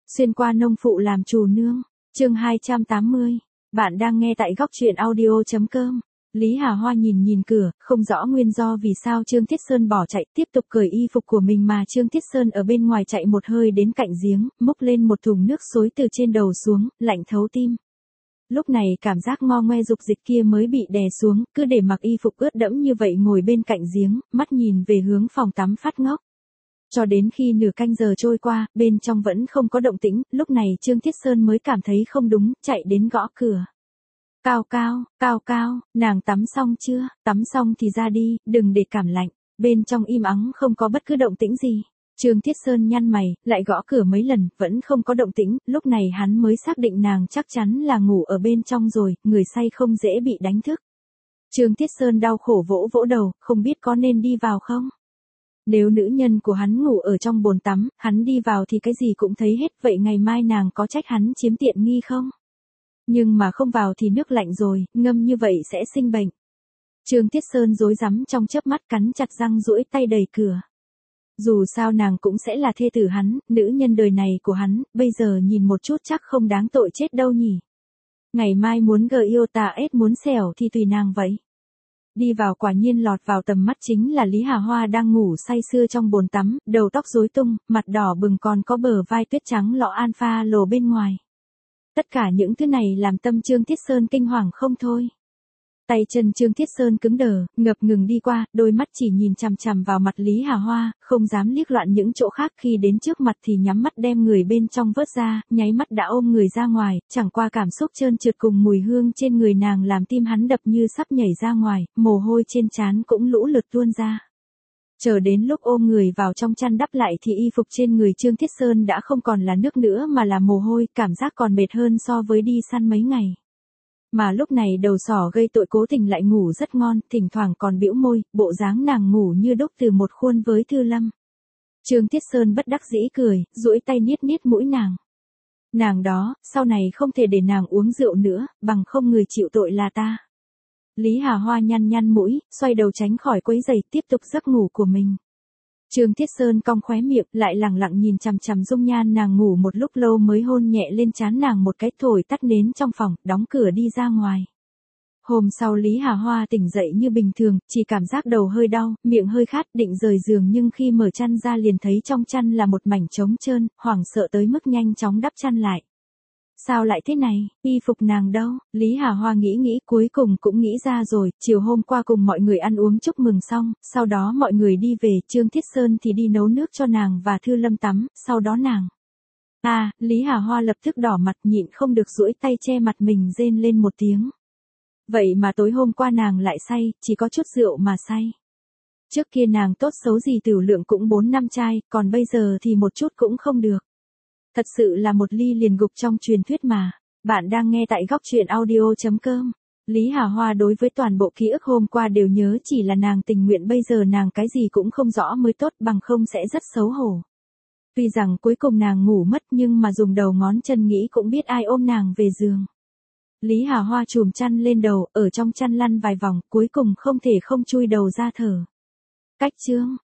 Xuyên qua nông phụ làm chủ nương. Chương 280. Bạn đang nghe tại góc truyện audio.com. Lý Hà Hoa nhìn cửa, không rõ nguyên do vì sao Trương Thiết Sơn bỏ chạy, tiếp tục cởi y phục của mình mà Trương Thiết Sơn ở bên ngoài chạy một hơi đến cạnh giếng, múc lên một thùng nước xối từ trên đầu xuống, lạnh thấu tim. Lúc này cảm giác ngo ngoe dục dịch kia mới bị đè xuống, cứ để mặc y phục ướt đẫm như vậy ngồi bên cạnh giếng, mắt nhìn về hướng phòng tắm phát ngốc. Cho đến khi nửa canh giờ trôi qua, bên trong vẫn không có động tĩnh, lúc này Trương Thiết Sơn mới cảm thấy không đúng, chạy đến gõ cửa. Cao, nàng tắm xong chưa? Tắm xong thì ra đi, đừng để cảm lạnh. Bên trong im ắng không có bất cứ động tĩnh gì. Trương Thiết Sơn nhăn mày, lại gõ cửa mấy lần, vẫn không có động tĩnh, lúc này hắn mới xác định nàng chắc chắn là ngủ ở bên trong rồi, người say không dễ bị đánh thức. Trương Thiết Sơn đau khổ vỗ vỗ đầu, không biết có nên đi vào không? Nếu nữ nhân của hắn ngủ ở trong bồn tắm, hắn đi vào thì cái gì cũng thấy hết, vậy ngày mai nàng có trách hắn chiếm tiện nghi không? Nhưng mà không vào thì nước lạnh rồi, ngâm như vậy sẽ sinh bệnh. Trương Thiết Sơn rối rắm trong chớp mắt cắn chặt răng duỗi tay đẩy cửa. Dù sao nàng cũng sẽ là thê tử hắn, nữ nhân đời này của hắn, bây giờ nhìn một chút chắc không đáng tội chết đâu nhỉ. Ngày mai muốn gờ yêu ta ết muốn xẻo thì tùy nàng vậy. Đi vào quả nhiên lọt vào tầm mắt chính là Lý Hà Hoa đang ngủ say sưa trong bồn tắm, đầu tóc rối tung, mặt đỏ bừng còn có bờ vai tuyết trắng lọ alpha lồ bên ngoài. Tất cả những thứ này làm tâm Trương Thiết Sơn kinh hoàng không thôi. Tay chân Trương Thiết Sơn cứng đờ, ngập ngừng đi qua, đôi mắt chỉ nhìn chằm chằm vào mặt Lý Hà Hoa, không dám liếc loạn những chỗ khác, khi đến trước mặt thì nhắm mắt đem người bên trong vớt ra, nháy mắt đã ôm người ra ngoài, chẳng qua cảm xúc trơn trượt cùng mùi hương trên người nàng làm tim hắn đập như sắp nhảy ra ngoài, mồ hôi trên trán cũng lũ lượt tuôn ra. Chờ đến lúc ôm người vào trong chăn đắp lại thì y phục trên người Trương Thiết Sơn đã không còn là nước nữa mà là mồ hôi, cảm giác còn mệt hơn so với đi săn mấy ngày. Mà lúc này đầu sỏ gây tội cố tình lại ngủ rất ngon, thỉnh thoảng còn bĩu môi, bộ dáng nàng ngủ như đúc từ một khuôn với Thư Lâm. Trương Thiết Sơn bất đắc dĩ cười, duỗi tay niết mũi nàng. Nàng đó, sau này không thể để nàng uống rượu nữa, bằng không người chịu tội là ta. Lý Hà Hoa nhăn mũi, xoay đầu tránh khỏi quấy rầy, tiếp tục giấc ngủ của mình. Trương Thiết Sơn cong khóe miệng, lại lẳng lặng nhìn chằm chằm dung nhan nàng ngủ một lúc lâu mới hôn nhẹ lên trán nàng một cái, thổi tắt nến trong phòng, đóng cửa đi ra ngoài. Hôm sau Lý Hà Hoa tỉnh dậy như bình thường, chỉ cảm giác đầu hơi đau, miệng hơi khát, định rời giường nhưng khi mở chăn ra liền thấy trong chăn là một mảnh trống trơn, hoảng sợ tới mức nhanh chóng đắp chăn lại. Sao lại thế này, y phục nàng đâu? Lý Hà Hoa nghĩ cuối cùng cũng nghĩ ra rồi, chiều hôm qua cùng mọi người ăn uống chúc mừng xong, sau đó mọi người đi về, Trương Thiết Sơn thì đi nấu nước cho nàng và Thư Lâm tắm, sau đó nàng. Lý Hà Hoa lập tức đỏ mặt nhịn không được duỗi tay che mặt mình rên lên một tiếng. Vậy mà tối hôm qua nàng lại say, chỉ có chút rượu mà say. Trước kia nàng tốt xấu gì tửu lượng cũng 4-5 chai, còn bây giờ thì một chút cũng không được. Thật sự là một ly liền gục trong truyền thuyết mà. Bạn đang nghe tại góc truyện audio.com. Lý Hà Hoa đối với toàn bộ ký ức hôm qua đều nhớ, chỉ là nàng tình nguyện bây giờ nàng cái gì cũng không rõ mới tốt, bằng không sẽ rất xấu hổ. Tuy rằng cuối cùng nàng ngủ mất nhưng mà dùng đầu ngón chân nghĩ cũng biết ai ôm nàng về giường. Lý Hà Hoa chùm chăn lên đầu, ở trong chăn lăn vài vòng, cuối cùng không thể không chui đầu ra thở. Cách chương.